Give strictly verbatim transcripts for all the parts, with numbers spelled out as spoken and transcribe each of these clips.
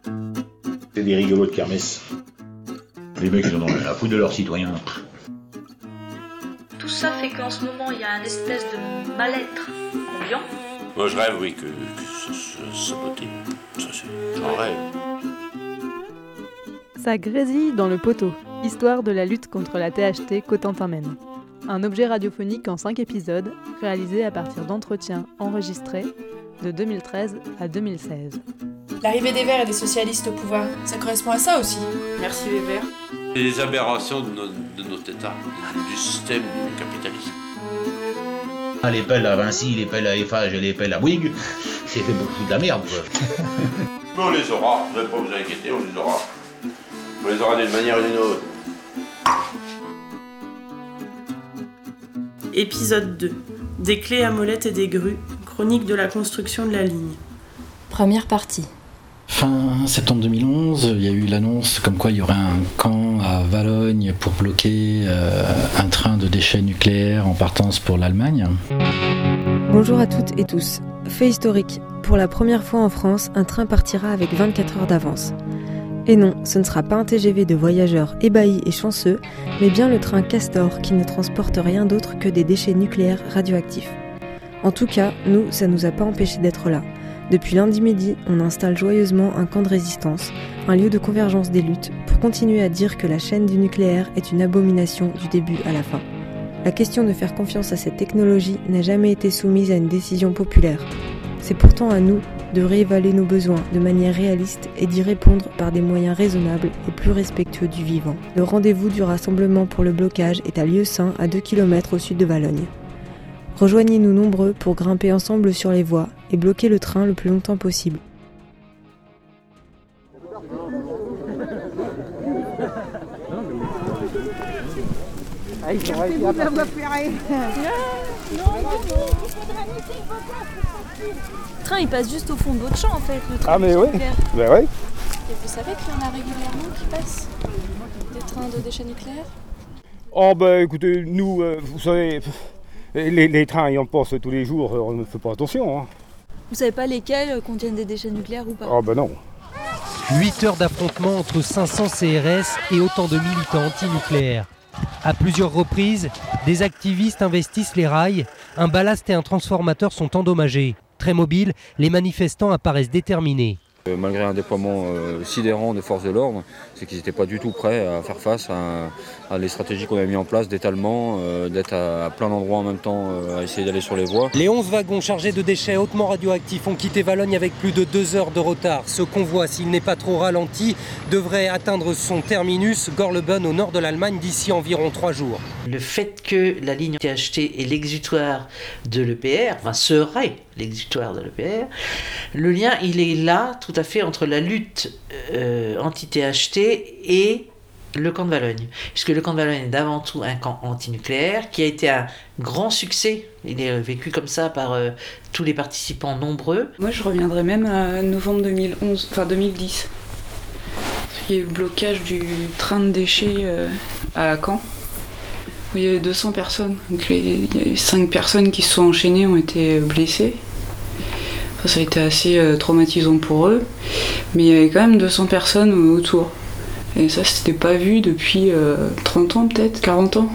C'est des rigolos de kermesse. Les mecs, ils en ont rien à foutre de leurs citoyens. Tout ça fait qu'en ce moment, il y a un espèce de mal-être ambiant. Moi, je rêve, oui, que, que ça se sabote. Ça, c'est... J'en rêve. Ça grésille dans le poteau, histoire de la lutte contre la T H T Cotentin mène. Un objet radiophonique en cinq épisodes, réalisé à partir d'entretiens enregistrés de deux mille treize à deux mille seize. L'arrivée des Verts et des socialistes au pouvoir, ça correspond à ça aussi. Merci les Verts. Les aberrations de, nos, de notre État, du système du capitalisme. Ah, les pelles à Vinci, les pelles à Eiffage et les pelles à Bouygues, c'est fait beaucoup de la merde, quoi. Mais on les aura, vous n'allez pas vous inquiéter, on les aura. On les aura d'une manière ou d'une autre. Épisode deux. Des clés à molette et des grues, chronique de la construction de la ligne. Première partie. Fin septembre deux mille onze, il y a eu l'annonce comme quoi il y aurait un camp à Valognes pour bloquer euh, un train de déchets nucléaires en partance pour l'Allemagne. Bonjour à toutes et tous. Fait historique. Pour la première fois en France, un train partira avec vingt-quatre heures d'avance. Et non, ce ne sera pas un T G V de voyageurs ébahis et chanceux, mais bien le train Castor qui ne transporte rien d'autre que des déchets nucléaires radioactifs. En tout cas, nous, ça nous a pas empêchés d'être là. Depuis lundi midi, on installe joyeusement un camp de résistance, un lieu de convergence des luttes, pour continuer à dire que la chaîne du nucléaire est une abomination du début à la fin. La question de faire confiance à cette technologie n'a jamais été soumise à une décision populaire. C'est pourtant à nous de réévaluer nos besoins de manière réaliste et d'y répondre par des moyens raisonnables et plus respectueux du vivant. Le rendez-vous du rassemblement pour le blocage est à Lieusaint, à deux kilomètres au sud de Valognes. Rejoignez-nous nombreux pour grimper ensemble sur les voies et bloquer le train le plus longtemps possible. Le train il passe juste au fond de votre champ en fait. Le train ah mais oui, ben oui. Et vous savez qu'il y en a régulièrement qui passent des trains de déchets nucléaires ? Oh ben écoutez, nous, euh, vous savez, les, les trains y en passent tous les jours, on ne fait pas attention. Hein. Vous savez pas lesquels contiennent des déchets nucléaires ou pas ? Oh ben non. huit heures d'affrontement entre cinq cents C R S et autant de militants anti-nucléaires. À plusieurs reprises, des activistes investissent les rails, un ballast et un transformateur sont endommagés. Très mobiles, les manifestants apparaissent déterminés. Euh, malgré un déploiement euh, sidérant des forces de l'ordre, c'est qu'ils n'étaient pas du tout prêts à faire face à, à les stratégies qu'on a mis en place d'étalement, euh, d'être à, à plein d'endroits en même temps, euh, à essayer d'aller sur les voies. Les onze wagons chargés de déchets hautement radioactifs ont quitté Valognes avec plus de deux heures de retard. Ce convoi, s'il n'est pas trop ralenti, devrait atteindre son terminus, Gorleben, au nord de l'Allemagne, d'ici environ trois jours. Le fait que la ligne T H T est l'exutoire de l'E P R, enfin serait l'exutoire de l'E P R, le lien il est là tout à fait entre la lutte euh, anti-T H T et le camp de Valognes. Puisque le camp de Valognes est avant tout un camp antinucléaire qui a été un grand succès. Il est vécu comme ça par euh, tous les participants nombreux. Moi je reviendrai même à novembre deux mille onze, enfin deux mille dix. Il y a eu le blocage du train de déchets euh, à Caen. Où il y avait deux cents personnes. Donc les, il y a eu cinq personnes qui se sont enchaînées ont été blessées. Enfin, ça a été assez euh, traumatisant pour eux. Mais il y avait quand même deux cents personnes euh, autour. Et ça, c'était pas vu depuis euh, trente ans peut-être, quarante ans.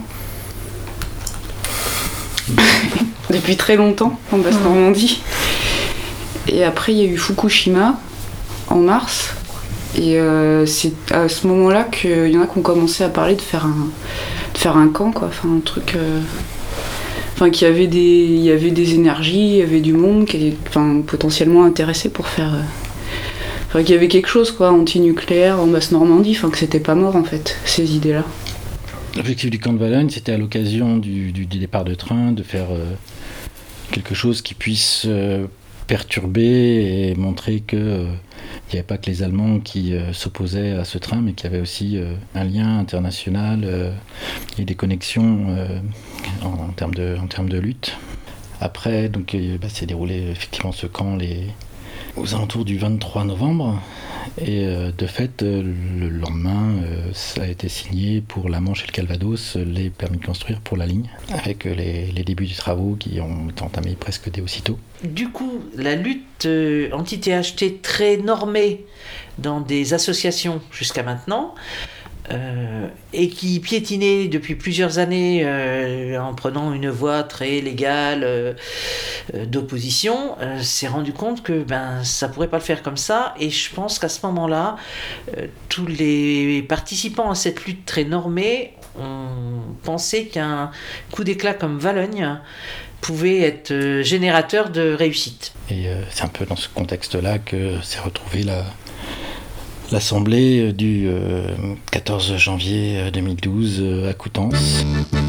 Depuis très longtemps, en Basse-Normandie. Et après, il y a eu Fukushima, en mars. Et euh, c'est à ce moment-là qu'il y en a qui ont commencé à parler de faire un, de faire un camp, quoi. Enfin, un truc... Euh... Enfin, qu'il y avait des, il y avait des énergies, il y avait du monde qui était enfin, potentiellement intéressé pour faire... Euh... Enfin, qu'il y avait quelque chose, quoi, anti-nucléaire en Basse-Normandie, enfin, que c'était pas mort, en fait, ces idées-là. L'objectif du camp de Valognes, c'était à l'occasion du, du, du départ de train, de faire euh, quelque chose qui puisse euh, perturber et montrer qu'il n'y euh, avait pas que les Allemands qui euh, s'opposaient à ce train, mais qu'il y avait aussi euh, un lien international euh, et des connexions euh, en, en, termes de, en termes de lutte. Après, donc, euh, bah, s'est déroulé effectivement ce camp les, aux alentours du vingt-trois novembre. Et euh, de fait, euh, le lendemain, euh, ça a été signé pour la Manche et le Calvados, les permis de construire pour la ligne, avec euh, les, les débuts des travaux qui ont été entamés presque dès aussitôt. Du coup, la lutte euh, anti-T H T très normée dans des associations jusqu'à maintenant, Euh, et qui piétinait depuis plusieurs années euh, en prenant une voie très légale euh, euh, d'opposition, euh, s'est rendu compte que ben, ça ne pourrait pas le faire comme ça. Et je pense qu'à ce moment-là, euh, tous les participants à cette lutte très normée ont pensé qu'un coup d'éclat comme Valognes pouvait être euh, générateur de réussite. Et euh, c'est un peu dans ce contexte-là que s'est retrouvée la... l'assemblée du euh, quatorze janvier deux mille douze euh, à Coutances.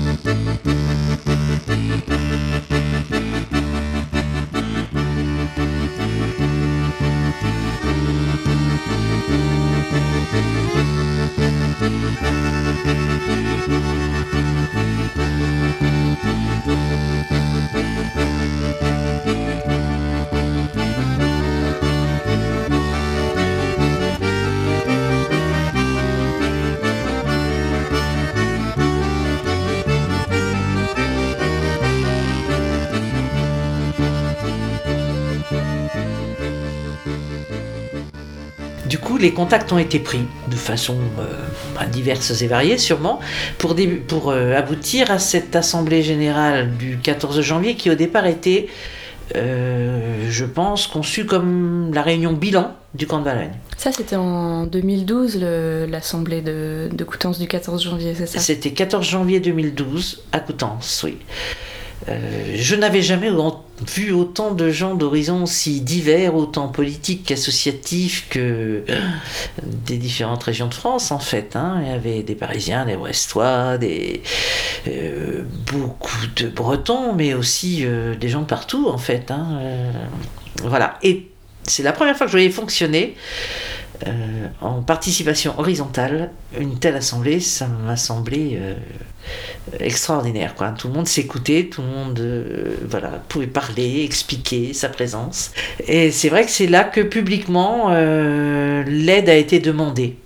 Du coup, les contacts ont été pris de façon euh, diverses et variées, sûrement, pour, dé- pour euh, aboutir à cette assemblée générale du quatorze janvier qui, au départ, était, euh, je pense, conçue comme la réunion bilan du camp de Valognes. Ça, c'était en deux mille douze, le, l'assemblée de, de Coutances du quatorze janvier, c'est ça ? C'était quatorze janvier deux mille douze, à Coutances, oui. Euh, je n'avais jamais vu autant de gens d'horizons si divers, autant politiques qu'associatifs, que des différentes régions de France, en fait. Hein. Il y avait des Parisiens, des Brestois, des, euh, beaucoup de Bretons, mais aussi euh, des gens de partout, en fait. Hein. Euh, voilà. Et c'est la première fois que je voyais fonctionner euh, en participation horizontale une telle assemblée. Ça m'a semblé euh, extraordinaire, quoi. Tout le monde s'écoutait, tout le monde euh, voilà, pouvait parler, expliquer sa présence. Et c'est vrai que c'est là que publiquement euh, l'aide a été demandée.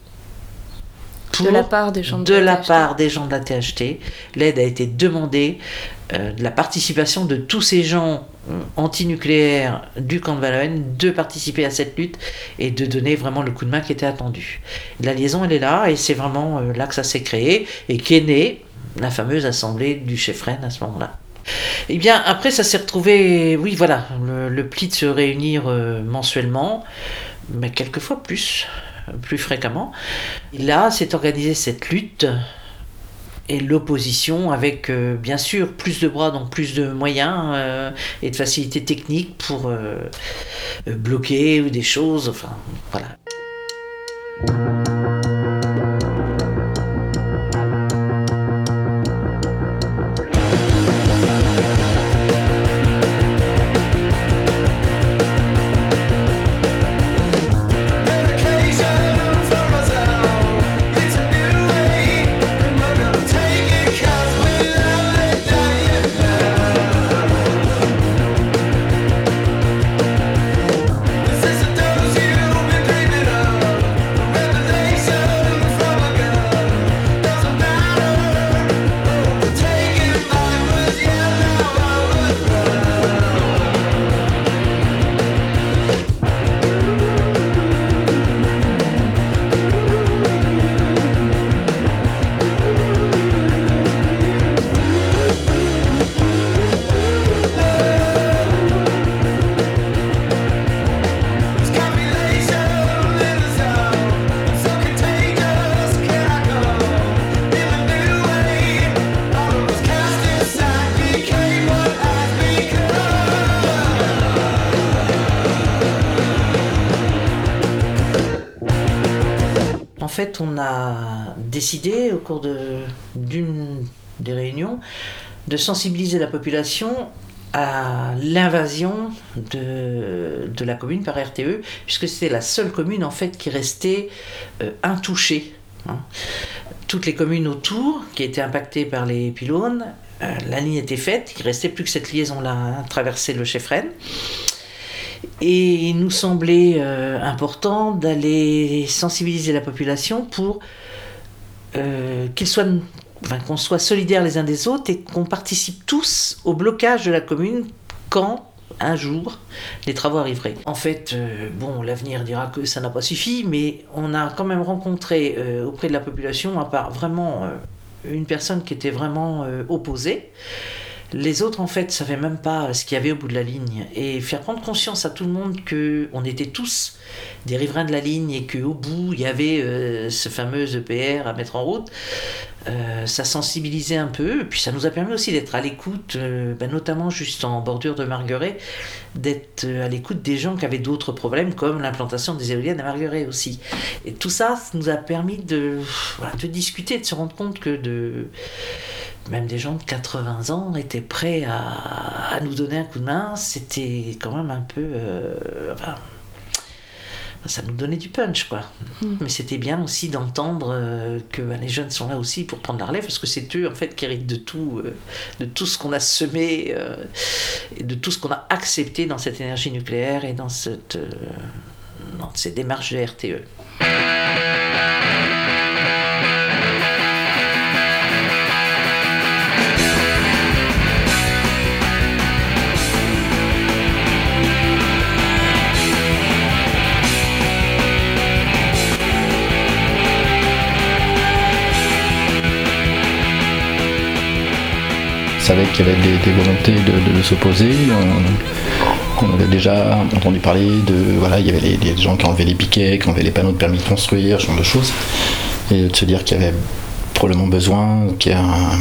De la part des gens de, de la, la T H T. part des gens de la T H T, l'aide a été demandée, euh, de la participation de tous ces gens euh, antinucléaires du camp de Valognes, de participer à cette lutte et de donner vraiment le coup de main qui était attendu. La liaison, elle est là, et c'est vraiment euh, là que ça s'est créé et qu'est née la fameuse assemblée du Chefren à ce moment-là. Et bien après, ça s'est retrouvé, oui voilà, le, le pli de se réunir euh, mensuellement, mais quelquefois plus. plus fréquemment. Et là, s'est organisée cette lutte et l'opposition avec, euh, bien sûr, plus de bras, donc plus de moyens euh, et de facilités techniques pour euh, bloquer ou des choses, enfin, voilà. En fait, on a décidé au cours de, d'une des réunions de sensibiliser la population à l'invasion de, de la commune par R T E, puisque c'était la seule commune en fait qui restait euh, intouchée. Hein. Toutes les communes autour qui étaient impactées par les pylônes, euh, la ligne était faite, il ne restait plus que cette liaison-là, hein, traverser le Chefren. Et il nous semblait euh, important d'aller sensibiliser la population pour euh, qu'ils soient, enfin, qu'on soit solidaires les uns des autres et qu'on participe tous au blocage de la commune quand un jour les travaux arriveraient. En fait, euh, bon, l'avenir dira que ça n'a pas suffi, mais on a quand même rencontré euh, auprès de la population, à part vraiment euh, une personne qui était vraiment euh, opposée. Les autres, en fait, ne savaient même pas ce qu'il y avait au bout de la ligne. Et faire prendre conscience à tout le monde qu'on était tous des riverains de la ligne et qu'au bout, il y avait euh, ce fameux E P R à mettre en route, euh, ça sensibilisait un peu. Et puis ça nous a permis aussi d'être à l'écoute, euh, ben, notamment juste en bordure de Marguerite, d'être à l'écoute des gens qui avaient d'autres problèmes, comme l'implantation des éoliennes à Marguerite aussi. Et tout ça, ça nous a permis de, voilà, de discuter, de se rendre compte que de... même des gens de quatre-vingts ans étaient prêts à, à nous donner un coup de main. C'était quand même un peu... Euh, enfin, ça nous donnait du punch, quoi. Mm. Mais c'était bien aussi d'entendre euh, que ben, les jeunes sont là aussi pour prendre la relève, parce que c'est eux, en fait, qui héritent de tout, euh, de tout ce qu'on a semé, euh, et de tout ce qu'on a accepté dans cette énergie nucléaire et dans, cette, euh, dans ces démarches de R T E. On savait qu'il y avait des, des volontés de, de, de s'opposer. On, on avait déjà entendu parler de... Voilà, il y avait les, les gens qui enlevaient les piquets, qui enlevaient les panneaux de permis de construire, ce genre de choses. Et de se dire qu'il y avait probablement besoin qu'il y ait un,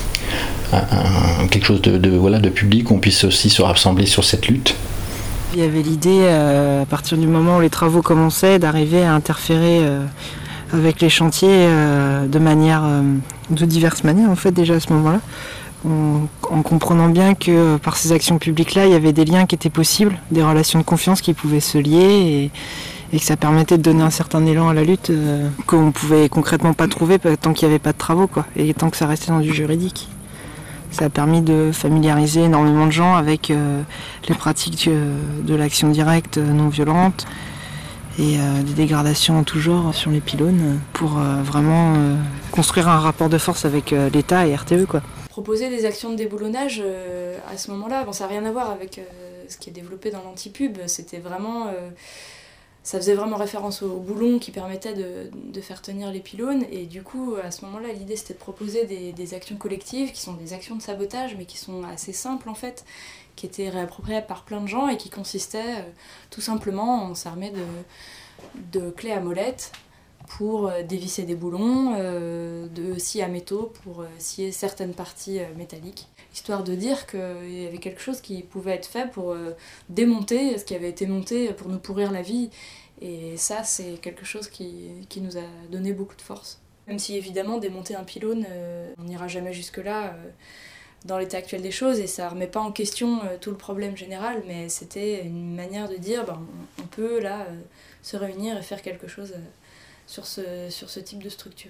un, un, quelque chose de, de, voilà, de public, où on puisse aussi se rassembler sur cette lutte. Il y avait l'idée, euh, à partir du moment où les travaux commençaient, d'arriver à interférer euh, avec les chantiers euh, de manière... Euh, de diverses manières, en fait, déjà à ce moment-là. En, en comprenant bien que par ces actions publiques-là, il y avait des liens qui étaient possibles, des relations de confiance qui pouvaient se lier et, et que ça permettait de donner un certain élan à la lutte euh, qu'on pouvait concrètement pas trouver tant qu'il n'y avait pas de travaux, quoi, et tant que ça restait dans du juridique. Ça a permis de familiariser énormément de gens avec euh, les pratiques euh, de l'action directe euh, non violente et euh, des dégradations en tout genre sur les pylônes pour euh, vraiment euh, construire un rapport de force avec euh, l'État et R T E, quoi. Proposer des actions de déboulonnage euh, à ce moment-là, bon, ça n'a rien à voir avec euh, ce qui est développé dans l'antipub, c'était vraiment... Euh, ça faisait vraiment référence aux boulons qui permettaient de, de faire tenir les pylônes, et du coup, à ce moment-là, l'idée c'était de proposer des, des actions collectives qui sont des actions de sabotage, mais qui sont assez simples en fait, qui étaient réappropriables par plein de gens et qui consistaient euh, tout simplement, on s'armait de, de clés à molette pour euh, dévisser des boulons, euh, de scie à métaux pour euh, scier certaines parties euh, métalliques, histoire de dire qu'il y avait quelque chose qui pouvait être fait pour euh, démonter ce qui avait été monté pour nous pourrir la vie. Et ça, c'est quelque chose qui, qui nous a donné beaucoup de force. Même si évidemment, démonter un pylône, euh, on n'ira jamais jusque-là euh, dans l'état actuel des choses, et ça ne remet pas en question euh, tout le problème général, mais c'était une manière de dire, ben, on, on peut là euh, se réunir et faire quelque chose euh, sur ce, sur ce type de structure.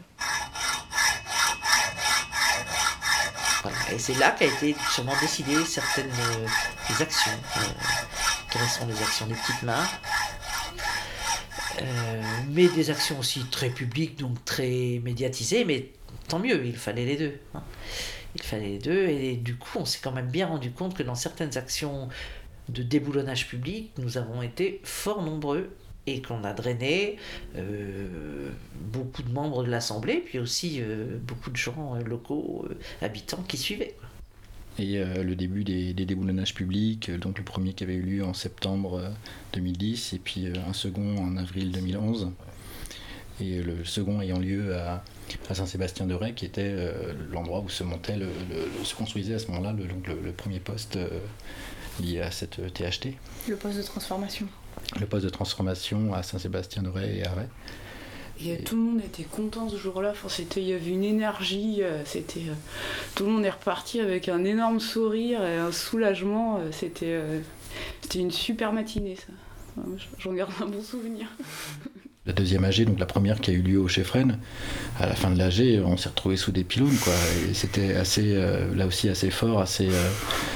Voilà. Et c'est là qu'a été sûrement décidé certaines euh, des actions, euh, quelles sont les actions des petites mains, euh, mais des actions aussi très publiques, donc très médiatisées, mais tant mieux, il fallait les deux. Hein. Il fallait les deux, et du coup on s'est quand même bien rendu compte que dans certaines actions de déboulonnage public, nous avons été fort nombreux, et qu'on a drainé euh, beaucoup de membres de l'Assemblée, puis aussi euh, beaucoup de gens euh, locaux, euh, habitants qui suivaient. Et euh, le début des, des déboulonnages publics, donc le premier qui avait eu lieu en septembre deux mille dix, et puis euh, un second en avril deux mille onze, et le second ayant lieu à, à Saint-Sébastien-de-Ré, qui était euh, l'endroit où se montait, le, le, se construisait à ce moment-là le, le, le premier poste euh, lié à cette T H T. Le poste de transformation. Le poste de transformation à Saint-Sébastien-de-Ré et à Ré. Et, et tout le monde était content ce jour-là, enfin, c'était, il y avait une énergie, c'était, euh, tout le monde est reparti avec un énorme sourire et un soulagement, euh, c'était, euh, c'était une super matinée ça, j'en garde un bon souvenir. La deuxième A G, donc la première qui a eu lieu au Cheffren, à la fin de l'A G, on s'est retrouvés sous des pylônes, quoi, et c'était assez, euh, là aussi assez fort, assez... Euh,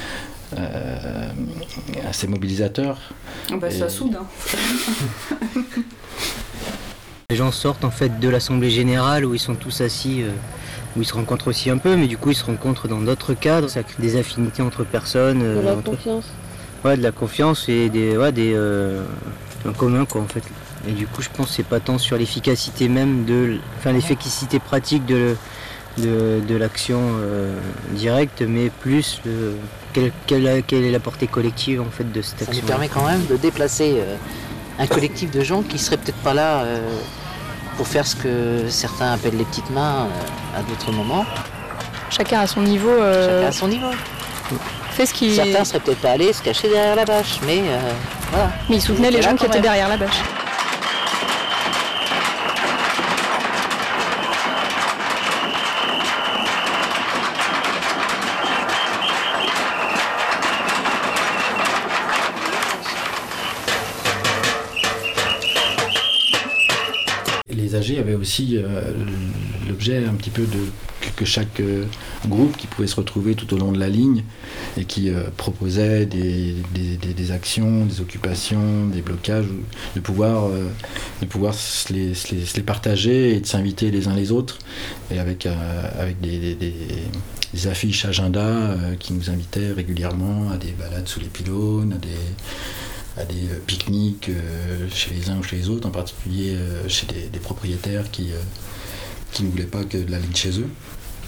euh, assez mobilisateur. Ah bah, Et... ça soude. Hein. Les gens sortent en fait de l'Assemblée Générale où ils sont tous assis, euh, où ils se rencontrent aussi un peu, mais du coup ils se rencontrent dans d'autres cadres, ça crée des affinités entre personnes. De la entre... confiance. Ouais, de la confiance et des, ouais, des, euh, un commun quoi en fait. Et du coup je pense que c'est pas tant sur l'efficacité même de, enfin l'efficacité pratique de, de, de l'action euh, directe, mais plus le, quelle, quelle, quelle est la portée collective en fait de cette action. Ça nous permet quand même de déplacer euh, un collectif de gens qui seraient peut-être pas là euh, pour faire ce que certains appellent les petites mains euh, à d'autres moments. Chacun à son niveau. Euh... Chacun à son niveau. Fait ce qui... Certains seraient peut-être pas allés se cacher derrière la bâche, mais euh, voilà. Mais ils soutenaient les gens qui étaient derrière la bâche. Les A G avaient aussi euh, l'objet un petit peu de que chaque euh, groupe qui pouvait se retrouver tout au long de la ligne et qui euh, proposait des, des, des, des actions, des occupations, des blocages, de pouvoir, euh, de pouvoir se, les, se, les, se les partager et de s'inviter les uns les autres, et avec, euh, avec des, des, des, des affiches agenda euh, qui nous invitaient régulièrement à des balades sous les pylônes, à des à des euh, pique-niques euh, chez les uns ou chez les autres, en particulier euh, chez des, des propriétaires qui, euh, qui ne voulaient pas que de la ligne chez eux.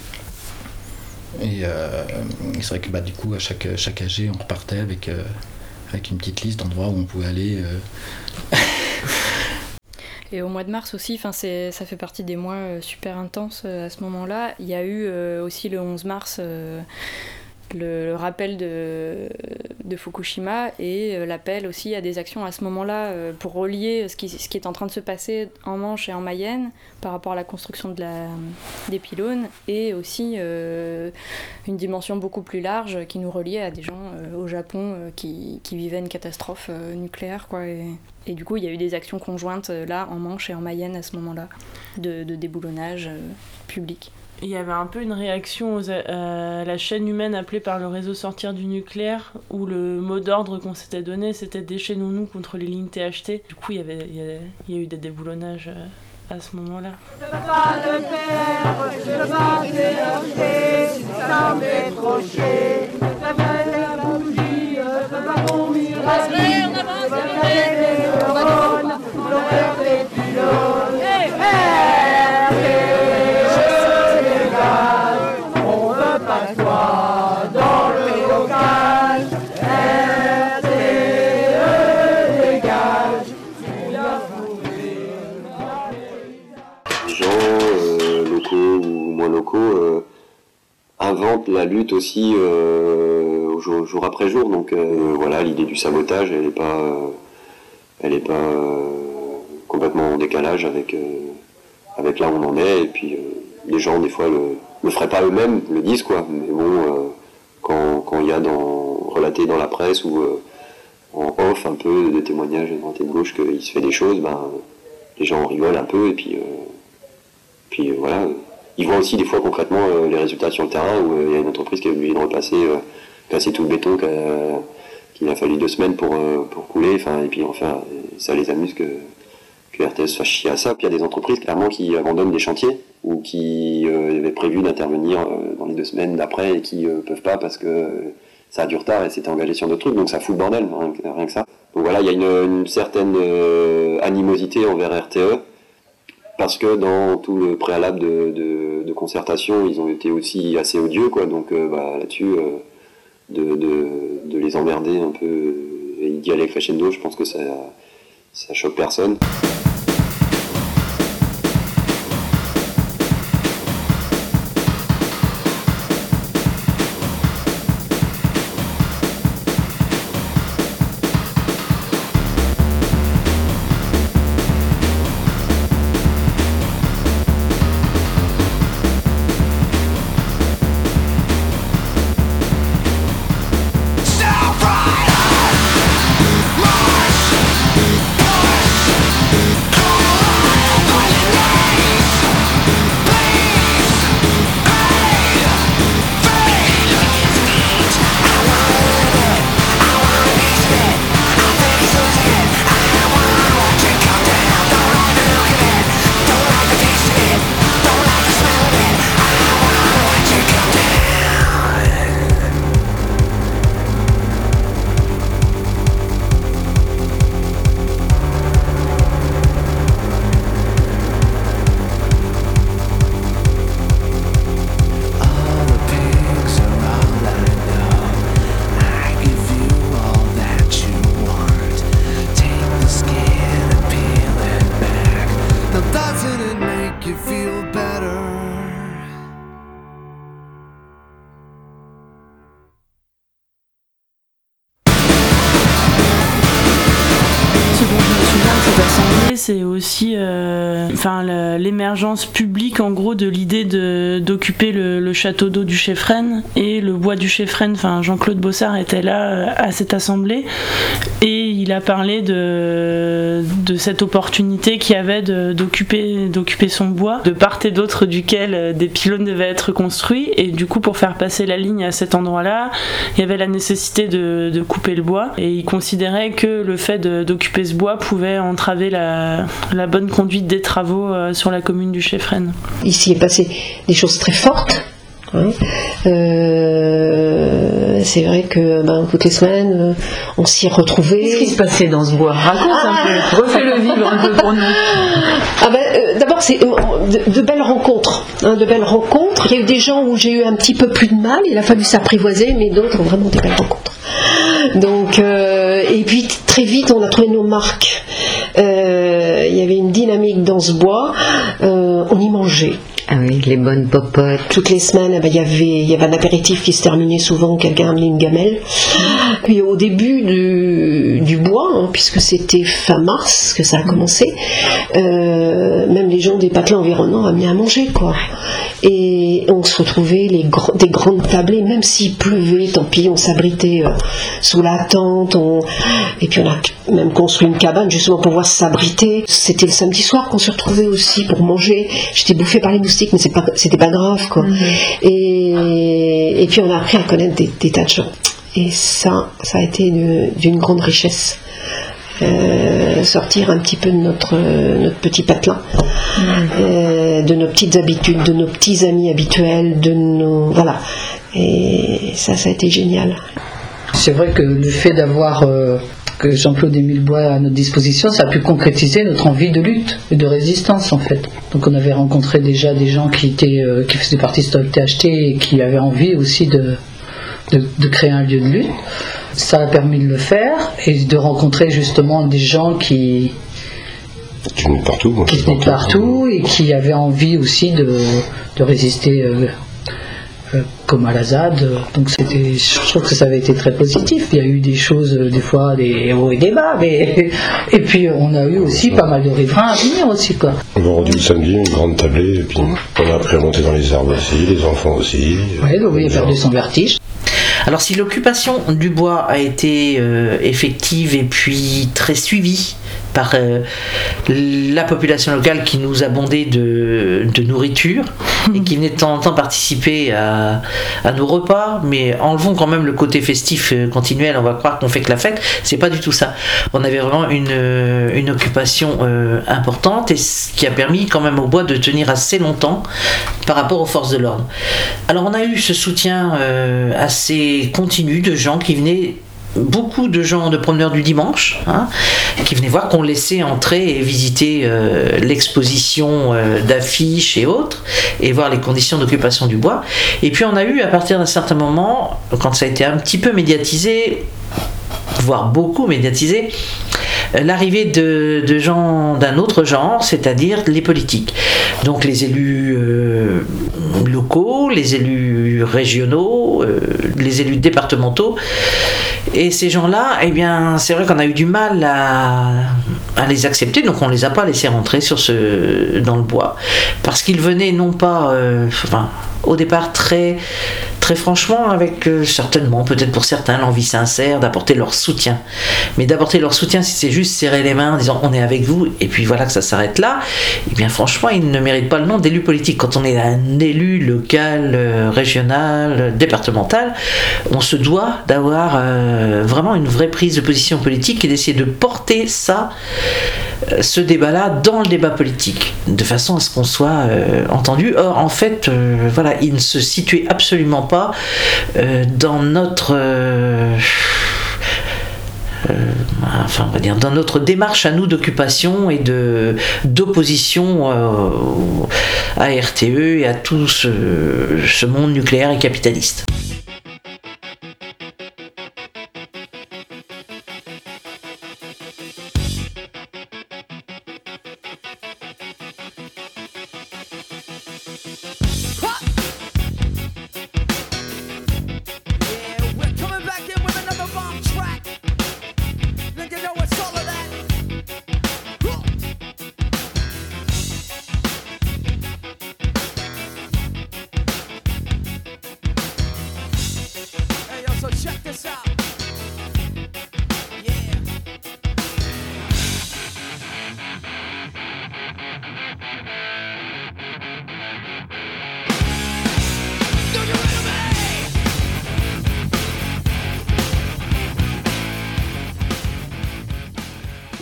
Et euh, c'est vrai que bah, du coup, à chaque, chaque A G, on repartait avec, euh, avec une petite liste d'endroits où on pouvait aller. Euh... Et au mois de mars aussi, c'est, ça fait partie des mois euh, super intenses euh, à ce moment-là. Il y a eu euh, aussi le onze mars... Euh, Le, le rappel de, de Fukushima et euh, l'appel aussi à des actions à ce moment-là euh, pour relier ce qui, ce qui est en train de se passer en Manche et en Mayenne par rapport à la construction de la, des pylônes, et aussi euh, une dimension beaucoup plus large qui nous reliait à des gens euh, au Japon euh, qui, qui vivaient une catastrophe euh, nucléaire, quoi. Et, et du coup, il y a eu des actions conjointes euh, là en Manche et en Mayenne à ce moment-là de, de déboulonnage euh, public. Il y avait un peu une réaction aux, à la chaîne humaine appelée par le réseau Sortir du nucléaire, où le mot d'ordre qu'on s'était donné, c'était « déchaînons-nous contre les lignes T H T ». Du coup, il y, avait, il, y a, il y a eu des déboulonnages à ce moment-là. Je veux pas le faire, je veux pas dénoter, ça m'est trop chier. Je veux la bougie, je veux pas qu'on m'y reste. Je veux faire des neurones, l'horreur des pylônes. On veut pas de toi dans le local. R T E dégage. Les gens euh, locaux ou moins locaux euh, inventent la lutte aussi euh, jour, jour après jour. Donc euh, voilà, l'idée du sabotage, elle n'est pas, euh, elle est pas euh, complètement en décalage avec, euh, avec là où on en est. Et puis euh, les gens des fois le le feraient pas eux-mêmes, le disent quoi, mais bon, euh, quand il y a dans, relaté dans la presse ou euh, en off un peu des témoignages de droite et de gauche qu'il se fait des choses, ben, les gens en rigolent un peu, et puis, euh, puis euh, voilà. Ils voient aussi des fois concrètement euh, les résultats sur le terrain, où il euh, y a une entreprise qui a obligé de repasser, euh, casser tout le béton qu'il a, qu'il a fallu deux semaines pour, euh, pour couler, enfin, et puis enfin, ça les amuse que, que R T E se fasse chier à ça. Puis il y a des entreprises clairement qui abandonnent des chantiers, ou qui euh, avaient prévu d'intervenir euh, dans les deux semaines d'après et qui euh, peuvent pas parce que euh, ça a du retard et s'était engagé sur d'autres trucs, donc ça fout le bordel, rien que, rien que ça. Donc voilà, il y a une, une certaine euh, animosité envers R T E, parce que dans tout le préalable de, de, de concertation, ils ont été aussi assez odieux, quoi, donc euh, bah, là-dessus, euh, de, de, de les emmerder un peu et d'y aller crescendo, je pense que ça, ça choque personne. Stop right! March! March! Would it make you feel better? C'est aussi euh, enfin, la, l'émergence publique en gros de l'idée de, d'occuper le, le château d'eau du Chéfresne et le bois du Chéfresne. Enfin, Jean-Claude Bossard était là à cette assemblée et il a parlé de, de cette opportunité qu'il y avait de, d'occuper, d'occuper son bois, de part et d'autre duquel des pylônes devaient être construits, et du coup pour faire passer la ligne à cet endroit-là, il y avait la nécessité de, de couper le bois, et il considérait que le fait de, d'occuper ce bois pouvait entraver la, la bonne conduite des travaux euh, sur la commune du Chéfresne. Il s'y est passé des choses très fortes. Hein. Euh, c'est vrai que ben, toutes les semaines, euh, on s'y retrouvait. Qu'est-ce qui se passait dans ce bois? Raconte ah, un peu, refais-le vivre un peu pour nous. Ah ben, euh, d'abord, c'est euh, de, de belles rencontres. Hein, de belles rencontres. Il y a eu des gens où j'ai eu un petit peu plus de mal, il a fallu s'apprivoiser, mais d'autres ont vraiment des belles rencontres. Donc, euh, et puis très vite, on a trouvé nos marques. Euh, il y avait une dynamique dans ce bois. Euh, on y mangeait. Ah oui, les bonnes popotes. Toutes les semaines, ben, il, y avait, il y avait un apéritif qui se terminait souvent, quelqu'un amenait une gamelle. Puis au début du, du bois, hein, puisque c'était fin mars que ça a commencé, euh, même les gens des patelins environnants avaient mis à manger, quoi. Et on se retrouvait les gr- des grandes tablées, même s'il pleuvait, tant pis, on s'abritait euh, sous la tente. On... Et puis on a même construit une cabane justement pour pouvoir s'abriter. C'était le samedi soir qu'on se retrouvait aussi pour manger. J'étais bouffée par les moustiques, mais c'est pas, c'était pas grave, quoi. Mmh. Et, et puis on a appris à connaître des, des tas de gens. Et ça, ça a été de, d'une grande richesse. Euh, sortir un petit peu de notre, notre petit patelin, mmh. euh, de nos petites habitudes, de nos petits amis habituels, de nos... Voilà. Et ça, ça a été génial. C'est vrai que le fait d'avoir euh, que Jean-Claude Émile Bois à notre disposition, ça a pu concrétiser notre envie de lutte et de résistance, en fait. Donc on avait rencontré déjà des gens qui, étaient, euh, qui faisaient partie de Stop T H T et qui avaient envie aussi de, de, de créer un lieu de lutte. Ça a permis de le faire et de rencontrer justement des gens qui, qui venaient de partout, quoi. qui venaient de partout et qui avaient envie aussi de, de résister euh, euh, comme à la Z A D. Donc c'était, je trouve que ça avait été très positif. Il y a eu des choses, des fois des hauts et des bas, mais et puis on a eu aussi pas mal de riverains à venir aussi, quoi. On a rendu le samedi une grande tablée et puis on a appris à monter dans les arbres aussi, les enfants aussi. Oui, donc il a perdu son vertige. Alors si l'occupation du bois a été euh, effective et puis très suivie par euh, la population locale qui nous abondait de, de nourriture et qui venait de temps en temps participer à, à nos repas, mais enlevons quand même le côté festif euh, continuel, on va croire qu'on fait que la fête, c'est pas du tout ça. On avait vraiment une, euh, une occupation euh, importante et ce qui a permis quand même au bois de tenir assez longtemps par rapport aux forces de l'ordre. Alors on a eu ce soutien euh, assez continu de gens qui venaient, beaucoup de gens de promeneurs du dimanche, hein, qui venaient voir, qu'on laissait entrer et visiter euh, l'exposition euh, d'affiches et autres, et voir les conditions d'occupation du bois. Et puis on a eu, à partir d'un certain moment, quand ça a été un petit peu médiatisé, voire beaucoup médiatisé, l'arrivée de, de gens d'un autre genre, c'est-à-dire les politiques. Donc les élus euh, locaux, les élus régionaux, euh, les élus départementaux. Et ces gens-là, eh bien, c'est vrai qu'on a eu du mal à, à les accepter, donc on ne les a pas laissés rentrer sur ce, dans le bois. Parce qu'ils venaient non pas, euh, enfin, au départ très... très franchement, avec euh, certainement, peut-être pour certains, l'envie sincère d'apporter leur soutien. Mais d'apporter leur soutien, si c'est juste serrer les mains en disant on est avec vous, et puis voilà que ça s'arrête là, eh bien franchement, ils ne méritent pas le nom d'élu politique. Quand on est un élu local, euh, régional, euh, départemental, on se doit d'avoir euh, vraiment une vraie prise de position politique et d'essayer de porter ça, euh, ce débat-là, dans le débat politique, de façon à ce qu'on soit euh, entendu. Or, en fait, euh, voilà, il ne se situait absolument pas euh, dans notre euh, euh, enfin on va dire dans notre démarche à nous d'occupation et de d'opposition euh, à R T E et à tout ce, ce monde nucléaire et capitaliste.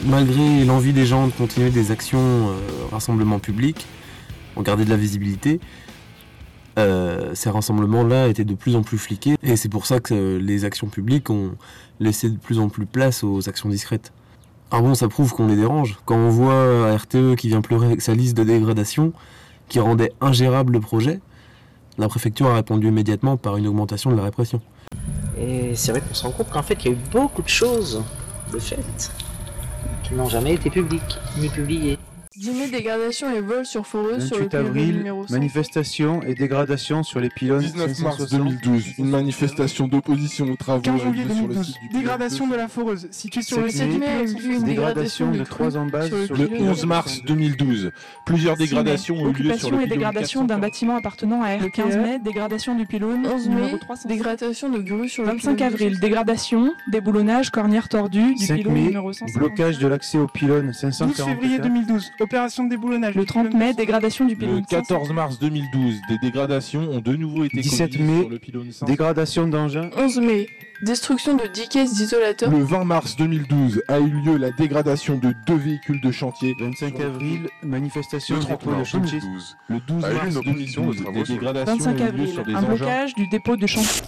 malgré l'envie des gens de continuer des actions euh, rassemblements publics, on gardait de la visibilité, euh, ces rassemblements-là étaient de plus en plus fliqués et c'est pour ça que les actions publiques ont laissé de plus en plus place aux actions discrètes. Alors bon, ça prouve qu'on les dérange. Quand on voit R T E qui vient pleurer avec sa liste de dégradation qui rendait ingérable le projet, la préfecture a répondu immédiatement par une augmentation de la répression. Et c'est vrai qu'on se rend compte qu'en fait, il y a eu beaucoup de choses de fait qui n'ont jamais été publiques ni publiées. dix mai, dégradation et vol sur foreuse sur le vingt-huit pylône avril, numéro cent. manifestation et dégradation sur les pylônes dix-neuf mars cinq cent soixante. deux mille douze, une manifestation d'opposition aux travaux quinze janvier a lieu sur le deux mille douze, site du dégradation de la foreuse située sur le sept sept mai, mai, une dégradation de des trois crues embases sur sur Le pylône onze mars deux mille douze, plusieurs six mai, dégradations ont eu lieu sur occupation le et pylône dégradation d'un bâtiment appartenant à R T E. Le quinze mai, dégradation du pylône onze mai, dégradation de grue sur le vingt-cinq avril, dégradation, déboulonnage, cornière tordue du cinq pylône mai, numéro cent cinquante. blocage de l'accès au pylône cinq cent douze quarante. février deux mille douze, opération de déboulonnage. Le trente mai, dégradation du Le pylône quatorze mars deux mille douze, des dégradations ont de nouveau été dix-sept commises mai, sur le pylône cinq cent. dégradation d'engins. onze mai, destruction de dix caisses d'isolateurs. Le vingt mars deux mille douze a eu lieu la dégradation de deux véhicules de chantier. vingt-cinq avril, manifestation Le au trente dépôt de mars chantier. deux mille douze, le douze a eu lieu mars une deux mille opposition douze, de travaux des sur- dégradations vingt-cinq ont eu lieu avril, sur des un engins. blocage du dépôt de chantier.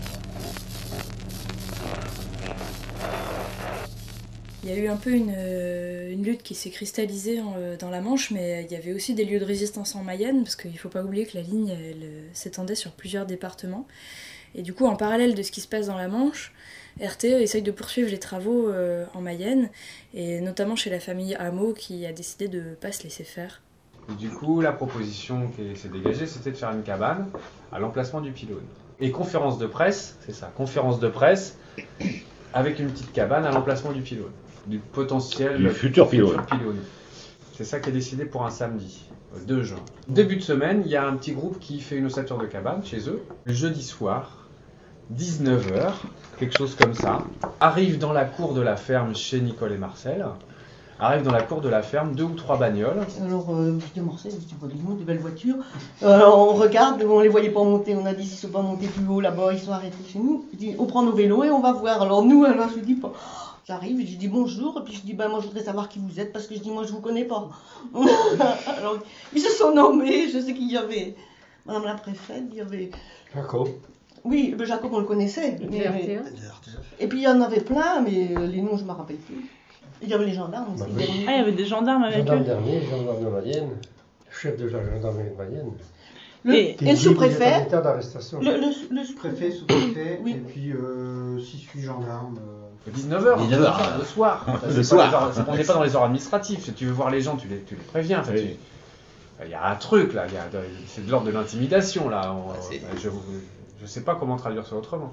Il y a eu un peu une, euh, une lutte qui s'est cristallisée en, euh, dans la Manche, mais il y avait aussi des lieux de résistance en Mayenne, parce qu'il ne faut pas oublier que la ligne elle, euh, s'étendait sur plusieurs départements. Et du coup, en parallèle de ce qui se passe dans la Manche, R T E essaye de poursuivre les travaux euh, en Mayenne, et notamment chez la famille Hameau qui a décidé de ne pas se laisser faire. Et du coup, la proposition qui s'est dégagée, c'était de faire une cabane à l'emplacement du pylône. Et conférence de presse, c'est ça, conférence de presse avec une petite cabane à l'emplacement du pylône. Du potentiel Du futur pylône. pylône. C'est ça qui est décidé pour un samedi, euh, deux juin. Début de semaine, il y a un petit groupe qui fait une ossature de cabane chez eux. Le jeudi soir, dix-neuf heures, quelque chose comme ça, arrive dans la cour de la ferme chez Nicole et Marcel. Arrive dans la cour de la ferme deux ou trois bagnoles. Alors, euh, je dis Marcel, je dis, bah, dis donc, des belles voitures. Alors, on regarde, on les voyait pas monter. On a dit, s'ils sont pas montés plus haut là-bas, ils sont arrêtés chez nous. Je dis, on prend nos vélos et on va voir. Alors, nous, alors, je dis, bah, j'arrive, je dis bonjour, et puis je dis, bah, moi, je voudrais savoir qui vous êtes, parce que je dis, moi, je vous connais pas. Alors, ils se sont nommés, je sais qu'il y avait Madame la préfète, il y avait. Jacob. Oui, ben Jacob, on le connaissait. Mais, R T E. et puis, il y en avait plein, mais euh, les noms, je ne me rappelle plus. Il y avait les gendarmes aussi. Ah, il y avait des gendarmes avec Gendarme eux. dernier, gendarme de Mayenne, chef de la gendarmerie de Mayenne. Le, et, et le sous-préfet. En état d'arrestation. Le, le, le Préfet, sous-préfet, oui. et puis euh, six huit gendarmes. Euh... dix-neuf heures, dix-neuf heures, le soir. Le C'est soir. pas les heures- on n'est pas dans les heures administratives. Si tu veux voir les gens, tu les, tu les préviens. Enfin, tu- il y a un truc là, il y a de- c'est de l'ordre de l'intimidation là. On- je ne sais pas comment traduire ça autrement.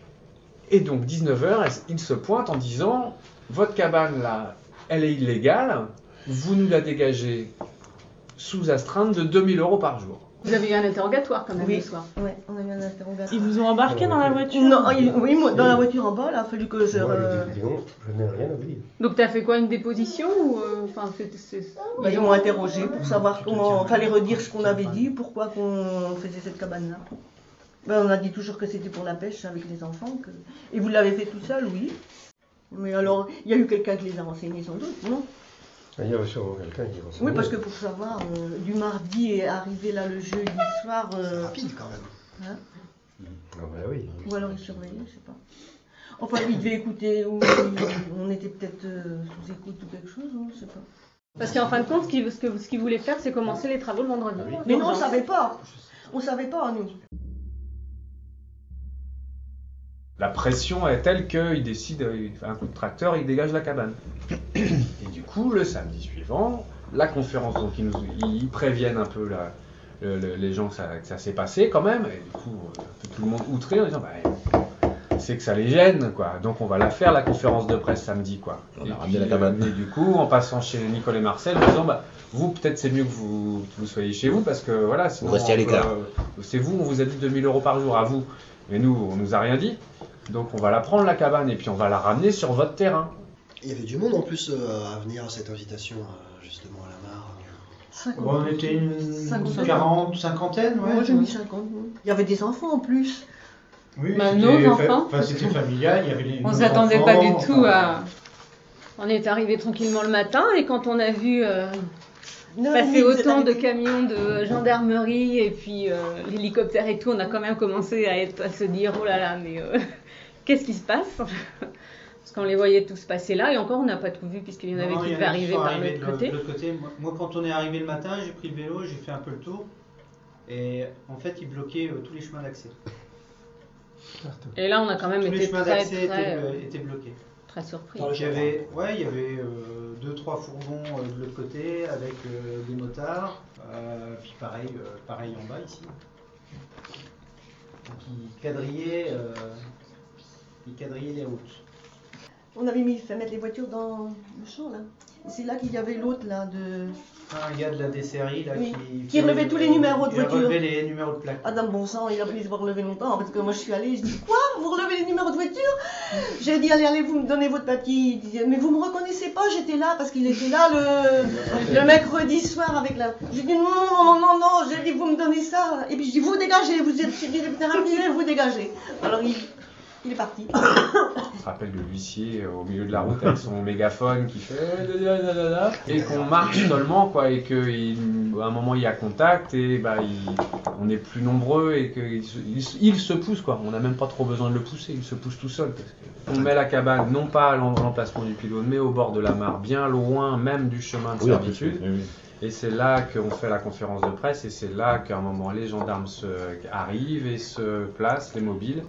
Et donc dix-neuf heures, il se pointe en disant votre cabane là, elle est illégale, vous nous la dégagez sous astreinte de deux mille euros par jour. Vous avez eu un interrogatoire quand même Oui. le soir. Ouais, on a eu un interrogatoire. Ils vous ont embarqué dans la voiture? Non, il- oui, moi, dans la voiture en bas, là, il a fallu que je. Moi, euh, je dis, dis donc, je n'ai rien oublié. Donc t'as fait quoi, une déposition ou euh, enfin c'est, c'est... bah, ils m'ont interrogé pour savoir comment. Fallait redire ce qu'on avait dit, pourquoi qu'on faisait cette cabane-là. Ben, on a dit toujours que c'était pour la pêche avec les enfants. Que... Et vous l'avez fait tout seul, oui. Mais alors, il y a eu quelqu'un qui les a renseignés sans doute, non? Il y avait sûrement quelqu'un qui renseignait. Oui, parce que pour savoir, euh, du mardi et arriver là le jeudi soir. Euh... Rapide quand même. Hein? Ah ben oui. Ou alors ils surveillaient, je sais pas. Enfin, ils devaient écouter, ou on était peut-être euh, sous écoute ou quelque chose, hein, je sais pas. Parce qu'en fin de compte, ce qu'ils, ce que- ce qu'ils voulaient faire, c'est commencer les travaux le vendredi. Mais non, on savait pas. On savait pas, nous. La pression est telle qu'il décide, il fait un coup de tracteur, il dégage la cabane. Et du coup, le samedi suivant, la conférence, donc ils, nous, ils préviennent un peu la, le- le- les gens que ça, que ça s'est passé quand même, et du coup, euh, tout le monde outré en disant, bah, c'est que ça les gêne, quoi. Donc on va la faire, la conférence de presse samedi, quoi. On Et a ramené puis, la cabane. euh, Et du coup, en passant chez Nicole et Marcel, en disant, bah, vous, peut-être c'est mieux que vous, que vous soyez chez vous, parce que voilà, sinon, Vous restez à on peut- l'écart. euh, c'est vous, on vous a dit deux mille euros par jour à vous, mais nous, on nous a rien dit. Donc on va la prendre la cabane et puis on va la ramener sur votre terrain. Il y avait du monde en plus euh, à venir à cette invitation, euh, justement à la mare. Bon, on était une Cinquantaine. quarante, cinquantaine, ouais. Moi j'ai mis cinquante. oui. Il y avait des enfants en plus. Oui, Bah, c'était nos fa- enfants. Enfin, c'était familial, il y avait les. On nos s'attendait pas enfants, du tout enfin, à... On est arrivé tranquillement le matin et quand on a vu euh, Non, passer mais vous autant êtes de arrivés. camions de gendarmerie et puis euh, l'hélicoptère et tout, on a quand même commencé à, être, à se dire oh là là, mais euh, qu'est-ce qui se passe? Parce qu'on les voyait tous passer là et encore on n'a pas tout vu puisqu'il y en avait Non, qui il y devaient en a qui arriver sont par arrivés l'autre de côté. de l'autre côté. Moi, moi, quand on est arrivé le matin, j'ai pris le vélo, j'ai fait un peu le tour. Et en fait, ils bloquaient euh, tous les chemins d'accès. Et là on a quand même Tous les été chemins très, d'accès très, étaient, euh, euh, étaient bloqués. très surpris. Il y avait, ouais, il y avait euh, deux, trois fourgons euh, de l'autre côté avec euh, des motards. Euh, puis pareil, euh, pareil en bas ici. Donc ils quadrillaient, euh, ils quadrillaient les routes. On avait mis fait mettre les voitures dans le champ là. Et c'est là qu'il y avait l'autre là de. Un gars de la D C R I là Oui, qui, qui relevait tous les numéros de Il a voiture. relevé les numéros de plaque. Ah, dans le bon sang, il a pris de voir relever longtemps parce que moi je suis allée, je dis quoi? Vous relevez les numéros de voiture? J'ai dit allez, allez, vous me donnez votre papier. Il disait mais vous me reconnaissez pas? J'étais là parce qu'il était là le, le mercredi soir avec la. J'ai dit non, non, non, non, non, j'ai dit vous me donnez ça. Et puis je dis vous dégagez, vous êtes suivi de thérapie, vous dégagez. Alors il, il est parti. On se rappelle de l'huissier au milieu de la route avec son mégaphone qui fait et qu'on marche seulement quoi et qu'à un moment il y a contact et bah il, on est plus nombreux et qu'il se, il, il se pousse quoi. On n'a même pas trop besoin de le pousser, il se pousse tout seul. Parce que on met la cabane non pas à l'emplacement du pylône mais au bord de la mare, bien loin même du chemin de Oui, servitude. oui, oui. Et c'est là qu'on fait la conférence de presse et c'est là qu'à un moment les gendarmes se, arrivent et se placent, les mobiles.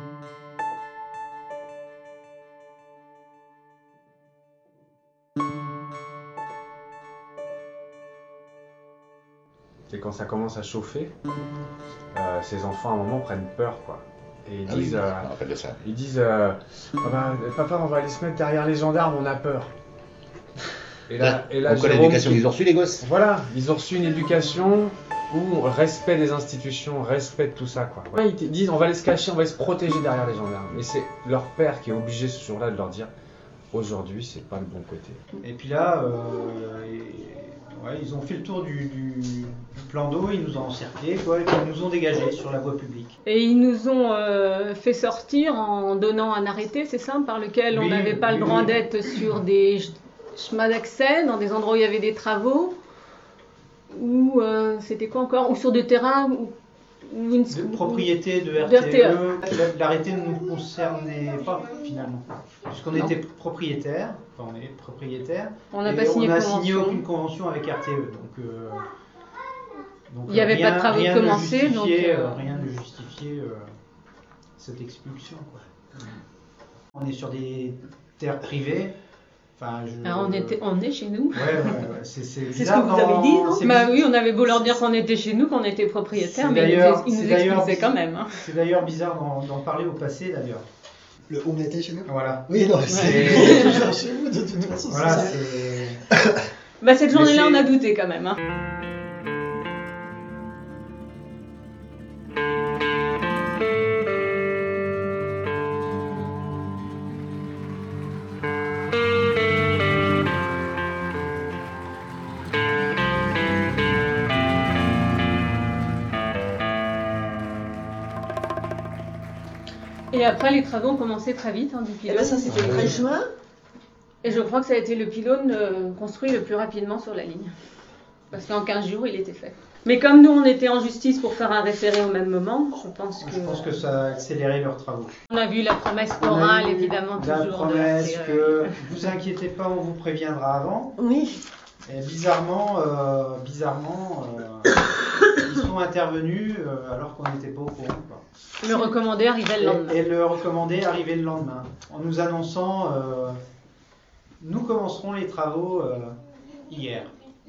Et quand ça commence à chauffer, euh, ces enfants à un moment prennent peur quoi. Et ils Ah oui, disent, oui, euh, je me rappelle de ça. ils disent euh, papa, papa, on va aller se mettre derrière les gendarmes, on a peur. Et là, et là on connaît Jérôme l'éducation dit- qu'ils ont reçue les gosses. Voilà, ils ont reçu une éducation où respect des institutions, respect de tout ça quoi. Ouais, ils te disent on va aller se cacher, on va se protéger derrière les gendarmes. Et c'est leur père qui est obligé ce jour-là de leur dire aujourd'hui c'est pas le bon côté. Et puis là, euh, et- ouais, ils ont fait le tour du, du- du plan d'eau, ils nous ont encerclés, quoi, et puis ils nous ont dégagés sur la voie publique. Et ils nous ont euh, fait sortir en donnant un arrêté, c'est ça, par lequel on Oui, n'avait pas oui, le droit oui. d'être sur des ch- chemins d'accès, dans des endroits où il y avait des travaux, ou euh, c'était quoi encore, ou sur des terrains où, où une De propriété de de R T E, R T E. l'arrêté ne nous concernait pas finalement, puisqu'on Non. était propriétaire, enfin on est propriétaire, On n'a et pas signé on n'a de signé convention. aucune convention avec R T E, donc, euh, donc, Il y avait rien- pas de travaux rien commencés, ne donc, justifiait, euh, euh, rien ne justifiait euh, cette expulsion, quoi. On est sur des terres privées. Enfin, je... Ah, on, était, on est chez nous. Ouais, ouais, ouais, c'est c'est C'est ce bizarre que vous dans- avez dit, non c'est Bah bizarre- oui, on avait beau leur dire qu'on était chez nous, qu'on était propriétaire, c'est mais ils d'ailleurs- nous, ils c'est nous d'ailleurs expulsaient quand bizarre- même. hein. C'est d'ailleurs bizarre d'en d'en parler au passé d'ailleurs. Le on était chez nous. Voilà. Oui, non, Ouais. c'est toujours chez vous de toute façon. Voilà, c'est ça. c'est. Bah cette Mais journée-là, c'est- on a douté quand même. hein. Et après, les travaux ont commencé très vite, hein, du pylône. Eh ben ça c'était le treize juin. Et je crois que ça a été le pylône euh, construit le plus rapidement sur la ligne. Parce qu'en quinze jours, il était fait. Mais comme nous, on était en justice pour faire un référé au même moment, je pense que... Je pense que ça a accéléré leurs travaux. On a vu la promesse On a orale, eu évidemment, La toujours. de promesse R T E. que vous inquiétez pas, on vous préviendra avant. Oui. Et bizarrement, euh, bizarrement, euh, ils sont intervenus euh, alors qu'on n'était pas au courant, quoi. Le recommandé arrivait le lendemain. Et, et le recommandé arrivait le lendemain, en nous annonçant euh, nous commencerons les travaux euh, hier.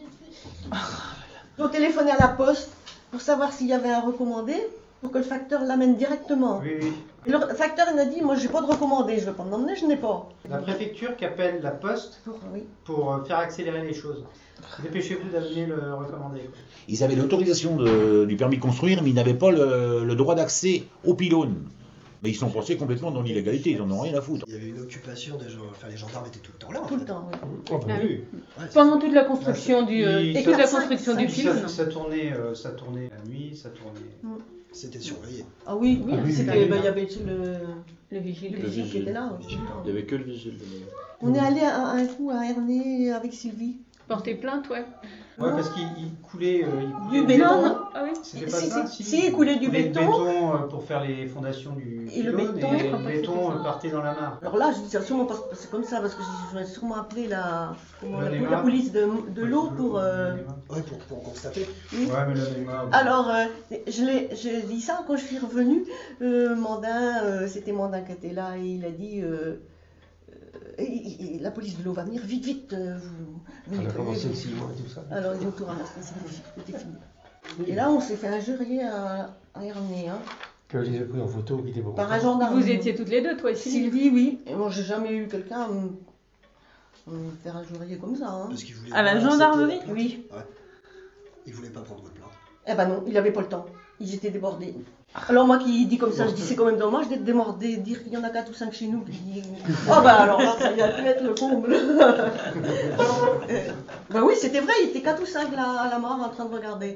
On téléphonait à la poste pour savoir s'il y avait un recommandé, pour que le facteur l'amène directement. Oui, oui. Et le facteur il a dit moi j'ai pas de recommandé, je veux pas m'emmener, je n'ai pas. La préfecture qui appelle la poste Pour, oui. pour euh, faire accélérer les choses. Dépêchez-vous d'amener le recommandé, quoi. Ils avaient l'autorisation de- du permis de construire, mais ils n'avaient pas le, le droit d'accès au pylône. Mais ils sont passés complètement dans l'illégalité, ils en ont rien à foutre. Il y avait une occupation des gens, enfin les gendarmes étaient tout le temps là. en Tout le fait. temps, oui. Oh, bah Ah oui. Ouais, Pendant toute la construction du... euh, Il- et ça- toute la construction du ça, pylône. ça tournait, euh, ça tournait la nuit, ça tournait. Mm. C'était surveillé. Ah oui, Oui, oui, c'était- c'était- ben, il y avait le, le vigile, le vigile qui était là. Il n'y avait que le vigile. On est allé à, à un coup à Ernée avec Sylvie. Porter plainte, ouais. Ouais, parce qu'il il coulait, euh, il Du coulait béton. béton. Ah oui. C'était pas Si, ça, si, si, il coulait du le béton. béton euh, pour faire les fondations du Et le pylône, béton, et je crois le pas que béton c'était ça. euh, partait dans la mare. Alors là, je dis ça sûrement parce que c'est comme ça, parce que je vais sûrement appeler la, comment, la, L'A N E M A. la police de, de l'eau pour. euh, Ouais, pour, pour constater. oui. Ouais, mais l'A N E M A, oui. Alors, euh, je l'ai j'ai dit ça quand je suis revenue. Euh, Mandin, euh, c'était Mandin qui était là et il a dit euh, euh, et- et la police de l'eau va venir, vite, vite. euh, vous, vous On a nettoyez, commencé vous- le ciment et tout ça. Alors, ils ont tout ramassé, c'était fini. Et là, on s'est fait injurier à, à Ernée, hein, Que je les ai pris en photo, qui était beaucoup. par un gendarme. Vous étiez toutes les deux, toi et Sylvie. Sylvie, oui. Et moi, j'ai jamais eu quelqu'un me, me faire injurier comme ça. Hein. Parce qu'il voulait À la pas gendarmerie accepter la plainte. Oui. Ouais. Il voulait pas prendre votre plainte. Eh ben non, il avait pas le temps. Ils étaient débordés. Alors moi qui dis comme ça, je dis c'est quand même dommage d'être débordé, dire qu'il y en a quatre ou cinq chez nous. Puis... Oh bah alors là, ça y a pu être le comble. Euh, bah oui, c'était vrai, il était quatre ou cinq là à la mare en train de regarder.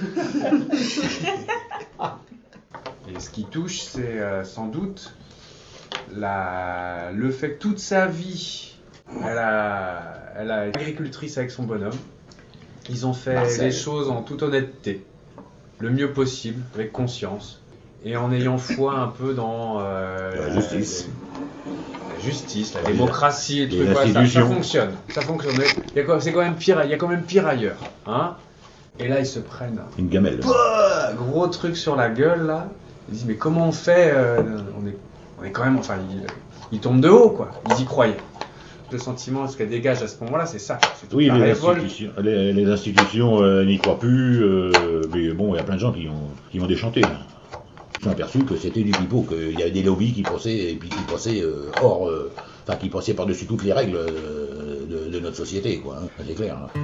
Et ce qui touche, c'est euh, sans doute la... le fait que toute sa vie, elle a... elle a été agricultrice avec son bonhomme. Ils ont fait Marcel. les choses en toute honnêteté, le mieux possible, avec conscience, et en ayant foi un peu dans euh, La justice. la justice, la démocratie, et tout. Les Ouais, ça, ça institutions. fonctionne. Ça fonctionne. Mais il y a quoi- c'est quand même pire. Il y a quand même pire ailleurs, hein. Et là, ils se prennent Une gamelle. Pouah, gros truc sur la gueule là. Ils disent mais comment on fait euh, on est, on est quand même, enfin, ils, ils tombent de haut quoi. Ils y croyaient. Le sentiment, ce qu'elle dégage à ce moment-là, c'est ça. C'est toute Oui, la les révolte. institutions, les, les institutions euh, n'y croient plus, euh, mais bon, il y a plein de gens qui ont, qui ont déchanté. Ils sont aperçus que c'était du pipeau, qu'il y avait des lobbies qui pensaient, et puis qui pensaient euh, hors, euh, enfin qui pensaient par-dessus toutes les règles euh, de, de notre société, quoi. Hein, c'est clair. Hein.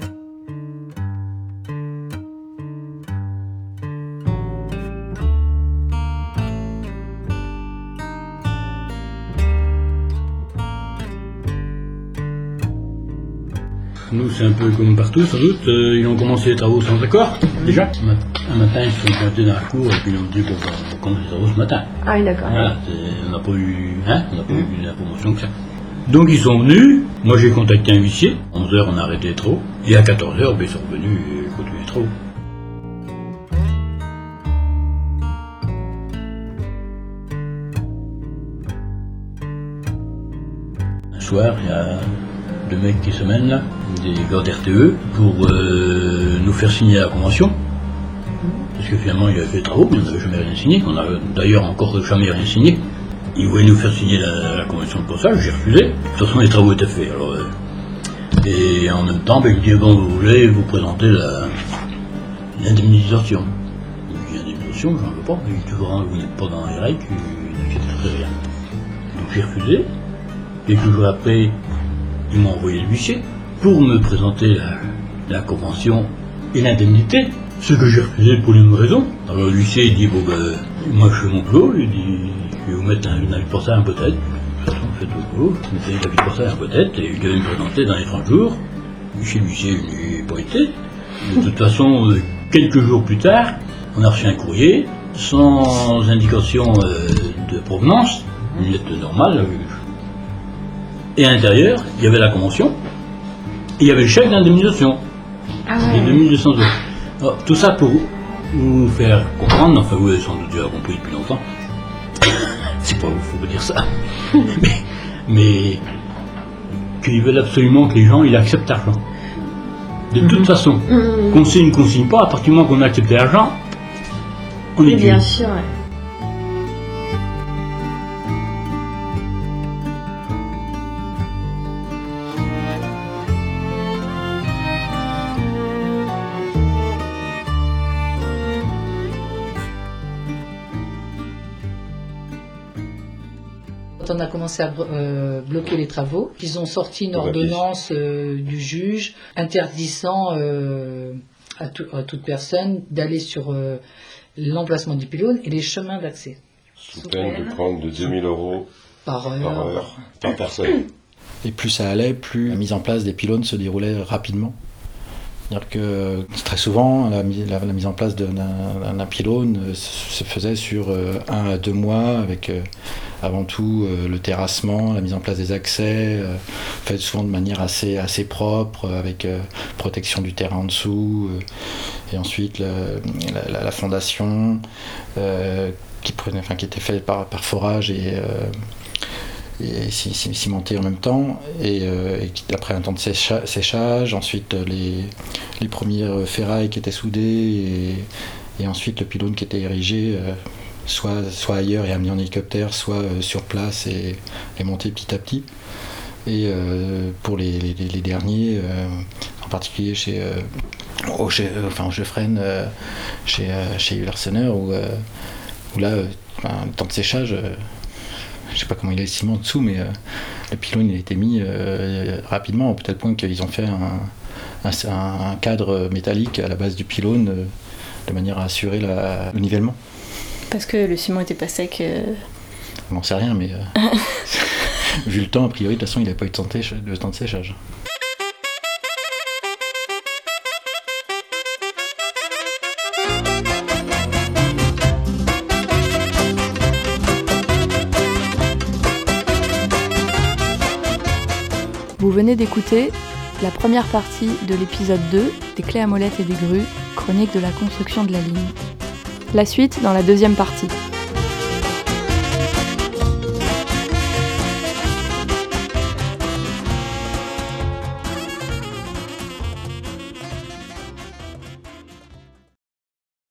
Nous, c'est un peu comme partout, sans doute. Euh, ils ont commencé les travaux sans accord, déjà. Un mat- Un matin, ils se sont pointés dans la cour et puis ils ont dit qu'on va on commence les travaux ce matin. Ah oui, d'accord. Voilà, c'est- on n'a pas eu, hein, on n'a pas eu d'information que ça. Donc ils sont venus, moi j'ai contacté un huissier, à onze heures on a arrêté les travaux, et à quatorze heures, ben, ils sont revenus et continuer les travaux. Un soir, il y a deux mecs qui se mènent là, des gars d'R T E, pour euh, nous faire signer la convention. Parce que finalement, il avait fait les travaux, mais on n'avait jamais rien signé. On n'a d'ailleurs encore jamais rien signé. Il voulait nous faire signer la, la convention de passage, j'ai refusé. De toute façon, les travaux étaient faits. Alors, euh, et en même temps, ben, il me dit, bon, vous voulez vous présenter la- l'indemnisation. Je lui dis, indemnisation, j'en veux pas. Il dit, toujours, hein, vous n'êtes pas dans les règles, n'inquiétez rien. Donc j'ai refusé. Quelques jours après, ils m'ont envoyé le huissier pour me présenter la, la convention et l'indemnité. Ce que j'ai refusé pour une raison. Alors l'huissier il dit, bon ben, moi je fais mon boulot, il dit, je vais vous mettre un, une avis pour ça, un peut-être. De toute façon, faites votre boulot, vous mettez l'avis pour ça, un peut-être, et il devait me présenter dans les trente jours. Chez l'huissier, il n'y pas été. De toute façon, euh, quelques jours plus tard, on a reçu un courrier, sans indication euh, de provenance, une lettre normale, euh, et à l'intérieur, il y avait la convention, et il y avait le chèque d'indemnisation, Ah de deux mille deux cents euros. Alors, tout ça pour vous faire comprendre, enfin vous avez sans doute déjà compris depuis longtemps, c'est pas vous, faut pas dire ça, mais, mais qu'ils veulent absolument que les gens ils acceptent l'argent. De toute façon, Mhm. qu'on signe, qu'on signe pas, à partir du moment qu'on accepte l'argent, on est Oui, bien cuit. sûr, ouais. Quand on a commencé à euh, bloquer les travaux, ils ont sorti une Pour la ordonnance euh, du juge interdisant euh, à, tout- à toute personne d'aller sur euh, l'emplacement du pylône et les chemins d'accès. Sous peine de prendre de deux mille euros Par heure. par heure, par personne. Et plus ça allait, plus la mise en place des pylônes se déroulait rapidement. C'est-à-dire que très souvent, la, la, la mise en place d'un, d'un pylône se faisait sur un à deux mois, avec euh, avant tout euh, le terrassement, la mise en place des accès, euh, fait souvent de manière assez, assez propre, avec euh, protection du terrain en dessous, euh, et ensuite le, la, la, la fondation euh, qui, prenait, enfin, qui était faite par, par forage et... Euh, et cimenté en même temps, et, euh, et après un temps de sécha- séchage, ensuite les, les premières ferrailles qui étaient soudées, et, et ensuite le pylône qui était érigé, euh, soit, soit ailleurs et amené en hélicoptère, soit euh, sur place et, et monté petit à petit. Et euh, pour les, les, les derniers, euh, en particulier chez, euh, au, chez, enfin, au Geoffren, euh, chez, euh, chez Larsener, où, euh, où là, euh, enfin, le temps de séchage, euh, je sais pas comment il a le ciment en dessous, mais euh, le pylône il a été mis euh, rapidement, au tel point qu'ils ont fait un, un, un cadre métallique à la base du pylône euh, de manière à assurer la, le nivellement. Parce que le ciment était pas sec. Euh... On n'en sait rien, mais euh, vu le temps, a priori, de toute façon, il n'avait pas eu de temps de, de, temps de séchage. Vous venez d'écouter la première partie de l'épisode deux des clés à molette et des grues, chronique de la construction de la ligne. La suite dans la deuxième partie.